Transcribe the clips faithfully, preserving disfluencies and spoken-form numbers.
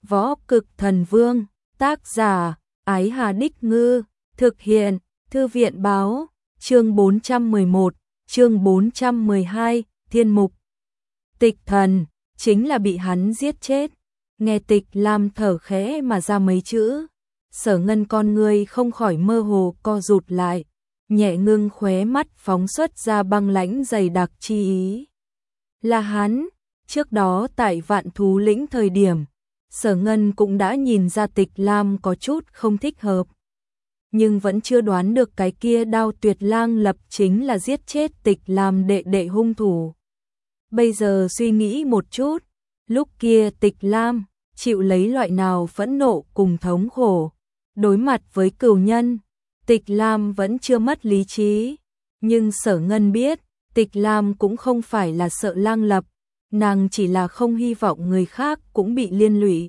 Võ Cực Thần Vương, tác giả, Ái Hà Đích Ngư, thực hiện, Thư viện Báo, chương bốn trăm mười một, chương bốn trăm mười hai, Thiên Mục. Tịch Thần, chính là bị hắn giết chết. Nghe Tịch Lam thở khẽ mà ra mấy chữ, Sở Ngân con người không khỏi mơ hồ co rụt lại, nhẹ ngưng khóe mắt phóng xuất ra băng lãnh dày đặc chi ý. Là hắn, trước đó tại Vạn Thú Lĩnh thời điểm, Sở Ngân cũng đã nhìn ra Tịch Lam có chút không thích hợp. Nhưng vẫn chưa đoán được cái kia Đao Tuyệt Lang Lập chính là giết chết Tịch Lam đệ đệ hung thủ. Bây giờ suy nghĩ một chút, lúc kia Tịch Lam chịu lấy loại nào phẫn nộ cùng thống khổ. Đối mặt với cừu nhân, Tịch Lam vẫn chưa mất lý trí. Nhưng Sở Ngân biết, Tịch Lam cũng không phải là sợ Lang Lập, nàng chỉ là không hy vọng người khác cũng bị liên lụy.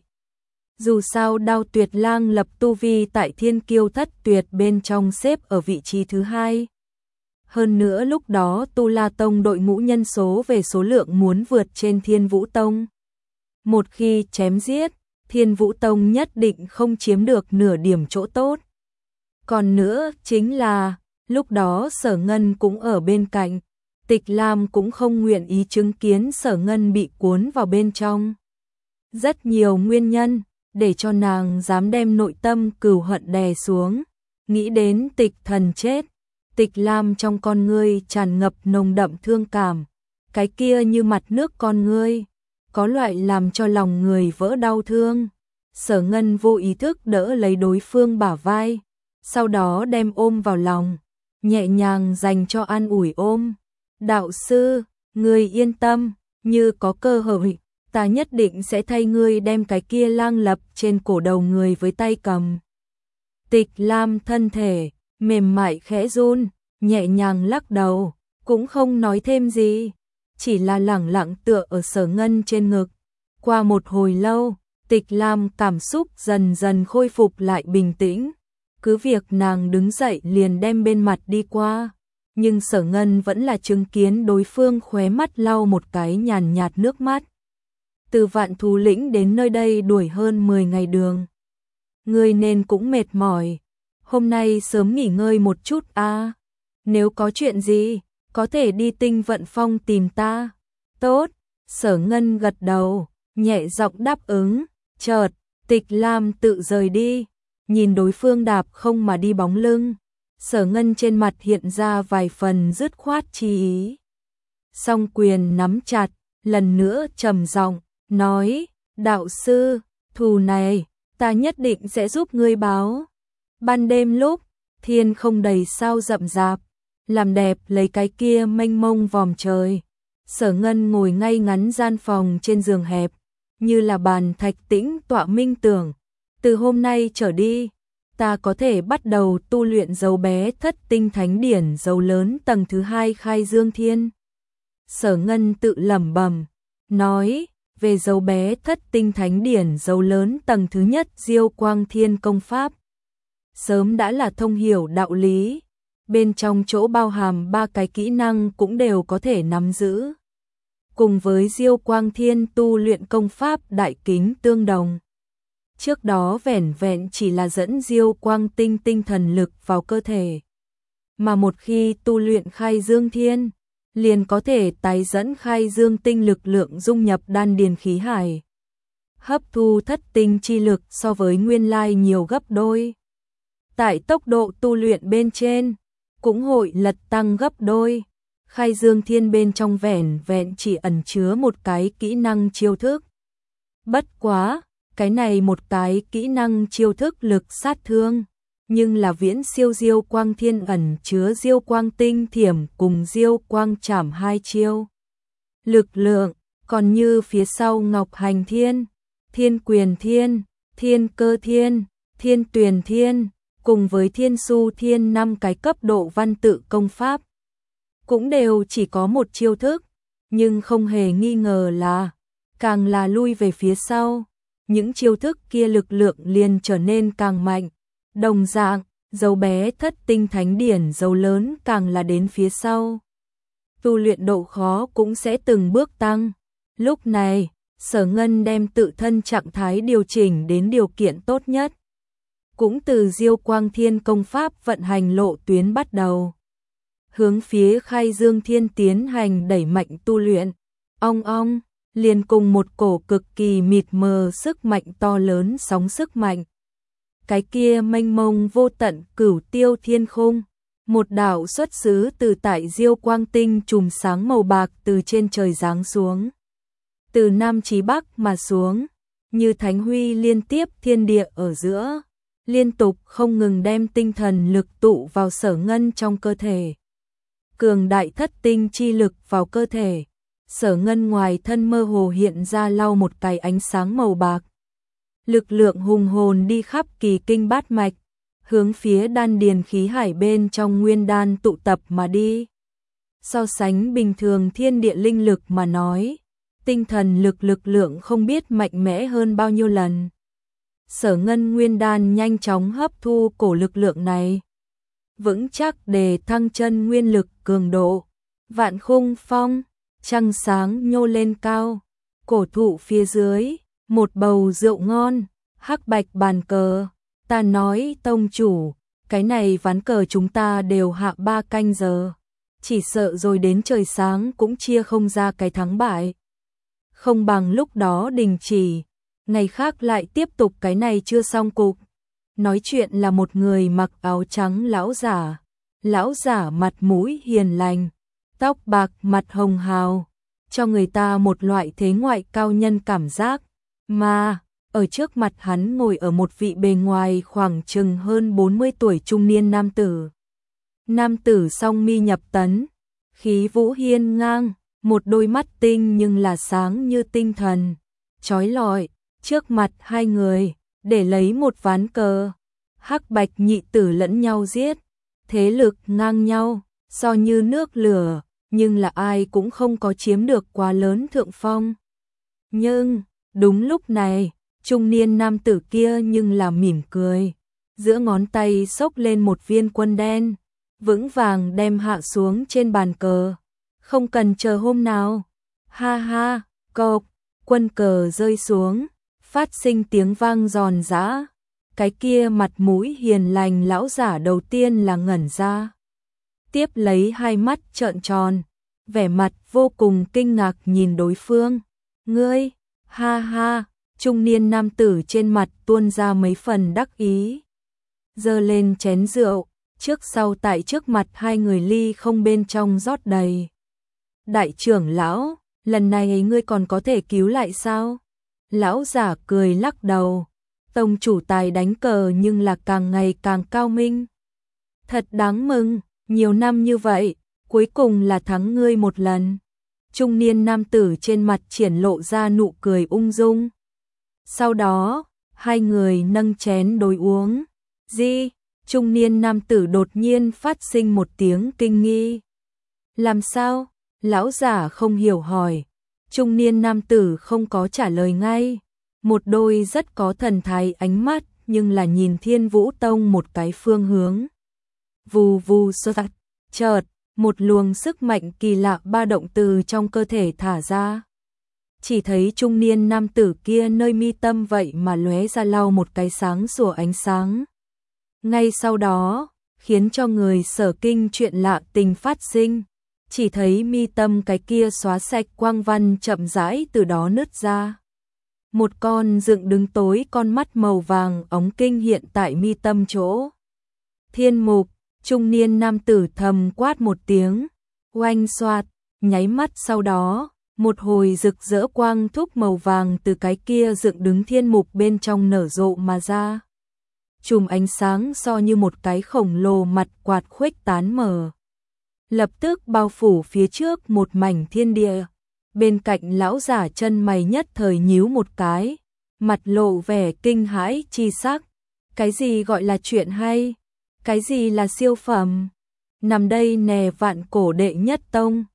Dù sao Đao Tuyệt Lang Lập tu vi tại Thiên Kiêu Thất Tuyệt bên trong xếp ở vị trí thứ hai. Hơn nữa lúc đó Tu La Tông đội ngũ nhân số về số lượng muốn vượt trên Thiên Vũ Tông. Một khi chém giết, Thiên Vũ Tông nhất định không chiếm được nửa điểm chỗ tốt. Còn nữa chính là, lúc đó Sở Ngân cũng ở bên cạnh, Tịch Lam cũng không nguyện ý chứng kiến Sở Ngân bị cuốn vào bên trong. Rất nhiều nguyên nhân, để cho nàng dám đem nội tâm cừu hận đè xuống. Nghĩ đến Tịch Thần chết, Tịch Lam trong con ngươi tràn ngập nồng đậm thương cảm, cái kia như mặt nước con ngươi, có loại làm cho lòng người vỡ đau thương. Sở Ngân vô ý thức đỡ lấy đối phương bả vai, sau đó đem ôm vào lòng, nhẹ nhàng dành cho an ủi ôm. Đạo sư, ngươi yên tâm, như có cơ hội, ta nhất định sẽ thay ngươi đem cái kia Lang Lập trên cổ đầu người với tay cầm. Tịch Lam thân thể mềm mại khẽ run, nhẹ nhàng lắc đầu, cũng không nói thêm gì, chỉ là lẳng lặng tựa ở Sở Ngân trên ngực. Qua một hồi lâu, Tịch Lam cảm xúc dần dần khôi phục lại bình tĩnh, cứ việc nàng đứng dậy liền đem bên mặt đi qua, nhưng Sở Ngân vẫn là chứng kiến đối phương khóe mắt lau một cái nhàn nhạt nước mắt. Từ Vạn Thú Lĩnh đến nơi đây đuổi hơn mười ngày đường. Ngươi nên cũng mệt mỏi, hôm nay sớm nghỉ ngơi một chút a. À. Nếu có chuyện gì, có thể đi Tinh Vận Phong tìm ta. Tốt, Sở Ngân gật đầu, nhẹ giọng đáp ứng. Chợt, Tịch Lam tự rời đi, nhìn đối phương đạp không mà đi bóng lưng, Sở Ngân trên mặt hiện ra vài phần dứt khoát chi ý. Song quyền nắm chặt, lần nữa trầm giọng nói, đạo sư, thù này, ta nhất định sẽ giúp ngươi báo. Ban đêm lúc, thiên không đầy sao rậm rạp, làm đẹp lấy cái kia mênh mông vòm trời. Sở Ngân ngồi ngay ngắn gian phòng trên giường hẹp, như là bàn thạch tĩnh tọa minh tưởng. Từ hôm nay trở đi, ta có thể bắt đầu tu luyện dấu bé Thất Tinh Thánh Điển dấu lớn tầng thứ hai Khai Dương Thiên. Sở Ngân tự lẩm bẩm, nói, về dấu bé Thất Tinh Thánh Điển dấu lớn tầng thứ nhất Diêu Quang Thiên công pháp. Sớm đã là thông hiểu đạo lý, bên trong chỗ bao hàm ba cái kỹ năng cũng đều có thể nắm giữ. Cùng với Diêu Quang Thiên tu luyện công pháp đại kính tương đồng. Trước đó vẻn vẹn chỉ là dẫn Diêu Quang Tinh tinh thần lực vào cơ thể. Mà một khi tu luyện Khai Dương Thiên, liền có thể tái dẫn Khai Dương Tinh lực lượng dung nhập đan điền khí hải. Hấp thu thất tinh chi lực so với nguyên lai nhiều gấp đôi. Tại tốc độ tu luyện bên trên, cũng hội lật tăng gấp đôi. Khai Dương Thiên bên trong vẻn vẹn chỉ ẩn chứa một cái kỹ năng chiêu thức. Bất quá, cái này một cái kỹ năng chiêu thức lực sát thương, nhưng là viễn siêu Diêu Quang Thiên ẩn chứa Diêu Quang Tinh Thiểm cùng Diêu Quang Trảm hai chiêu. Lực lượng, còn như phía sau Ngọc Hành Thiên, Thiên Quyền Thiên, Thiên Cơ Thiên, Thiên Tuyền Thiên, cùng với Thiên Su Thiên năm cái cấp độ văn tự công pháp. Cũng đều chỉ có một chiêu thức, nhưng không hề nghi ngờ là, càng là lui về phía sau, những chiêu thức kia lực lượng liền trở nên càng mạnh. Đồng dạng, dấu bé Thất Tinh Thánh Điển dấu lớn càng là đến phía sau, tu luyện độ khó cũng sẽ từng bước tăng. Lúc này, Sở Ngân đem tự thân trạng thái điều chỉnh đến điều kiện tốt nhất. Cũng từ Diêu Quang Thiên công pháp vận hành lộ tuyến bắt đầu. Hướng phía Khai Dương Thiên tiến hành đẩy mạnh tu luyện. Ong ong, liền cùng một cổ cực kỳ mịt mờ sức mạnh to lớn sóng sức mạnh. Cái kia mênh mông vô tận cửu tiêu thiên khung. Một đạo xuất xứ từ tại Diêu Quang Tinh chùm sáng màu bạc từ trên trời giáng xuống. Từ Nam chí Bắc mà xuống, như thánh huy liên tiếp thiên địa ở giữa, liên tục không ngừng đem tinh thần lực tụ vào Sở Ngân trong cơ thể. Cường đại thất tinh chi lực vào cơ thể, Sở Ngân ngoài thân mơ hồ hiện ra lau một cái ánh sáng màu bạc. Lực lượng hùng hồn đi khắp kỳ kinh bát mạch, hướng phía đan điền khí hải bên trong nguyên đan tụ tập mà đi. So sánh bình thường thiên địa linh lực mà nói, tinh thần lực lực lượng không biết mạnh mẽ hơn bao nhiêu lần. Sở Ngân nguyên đan nhanh chóng hấp thu cổ lực lượng này, vững chắc để thăng chân nguyên lực cường độ. Vạn khung phong, trăng sáng nhô lên cao, cổ thụ phía dưới, một bầu rượu ngon, hắc bạch bàn cờ. Ta nói tông chủ, cái này ván cờ chúng ta đều hạ ba canh giờ, chỉ sợ rồi đến trời sáng cũng chia không ra cái thắng bại. Không bằng lúc đó đình chỉ, ngày khác lại tiếp tục, cái này chưa xong cục. Nói chuyện là một người mặc áo trắng lão giả, lão giả mặt mũi hiền lành, tóc bạc mặt hồng hào, cho người ta một loại thế ngoại cao nhân cảm giác, mà ở trước mặt hắn ngồi ở một vị bề ngoài khoảng chừng hơn bốn mươi tuổi trung niên nam tử. Nam tử song mi nhập tấn, khí vũ hiên ngang, một đôi mắt tinh nhưng là sáng như tinh thần, chói lọi. Trước mặt hai người, để lấy một ván cờ, hắc bạch nhị tử lẫn nhau giết, thế lực ngang nhau, so như nước lửa, nhưng là ai cũng không có chiếm được quá lớn thượng phong. Nhưng, đúng lúc này, trung niên nam tử kia nhưng là mỉm cười, giữa ngón tay xốc lên một viên quân đen, vững vàng đem hạ xuống trên bàn cờ. Không cần chờ hôm nào. Ha ha, cộc, quân cờ rơi xuống, phát sinh tiếng vang giòn giã. Cái kia mặt mũi hiền lành lão giả đầu tiên là ngẩn ra, tiếp lấy hai mắt trợn tròn, vẻ mặt vô cùng kinh ngạc nhìn đối phương. Ngươi, ha ha, trung niên nam tử trên mặt tuôn ra mấy phần đắc ý, giơ lên chén rượu, trước sau tại trước mặt hai người ly không bên trong rót đầy. Đại trưởng lão, lần này ngươi còn có thể cứu lại sao? Lão giả cười lắc đầu, tông chủ tài đánh cờ nhưng là càng ngày càng cao minh. Thật đáng mừng, nhiều năm như vậy, cuối cùng là thắng ngươi một lần. Trung niên nam tử trên mặt triển lộ ra nụ cười ung dung. Sau đó, hai người nâng chén đối uống. Di, trung niên nam tử đột nhiên phát sinh một tiếng kinh nghi. Làm sao? Lão giả không hiểu hỏi. Trung niên nam tử không có trả lời ngay. Một đôi rất có thần thái ánh mắt, nhưng là nhìn Thiên Vũ Tông một cái phương hướng. Vù vù sơ chợt, một luồng sức mạnh kỳ lạ ba động từ trong cơ thể thả ra. Chỉ thấy trung niên nam tử kia nơi mi tâm vậy mà lóe ra lau một cái sáng sủa ánh sáng. Ngay sau đó, khiến cho người sở kinh chuyện lạ tình phát sinh. Chỉ thấy mi tâm cái kia xóa sạch quang văn chậm rãi từ đó nứt ra. Một con dựng đứng tối con mắt màu vàng óng kinh hiện tại mi tâm chỗ. Thiên mục, trung niên nam tử thầm quát một tiếng, oanh xoạt, nháy mắt sau đó, một hồi rực rỡ quang thúc màu vàng từ cái kia dựng đứng thiên mục bên trong nở rộ mà ra. Chùm ánh sáng so như một cái khổng lồ mặt quạt khuếch tán mở. Lập tức bao phủ phía trước một mảnh thiên địa. Bên cạnh lão giả chân mày nhất thời nhíu một cái, mặt lộ vẻ kinh hãi chi sắc. Cái gì gọi là chuyện hay? Cái gì là siêu phẩm? Nằm đây nè vạn cổ đệ nhất tông.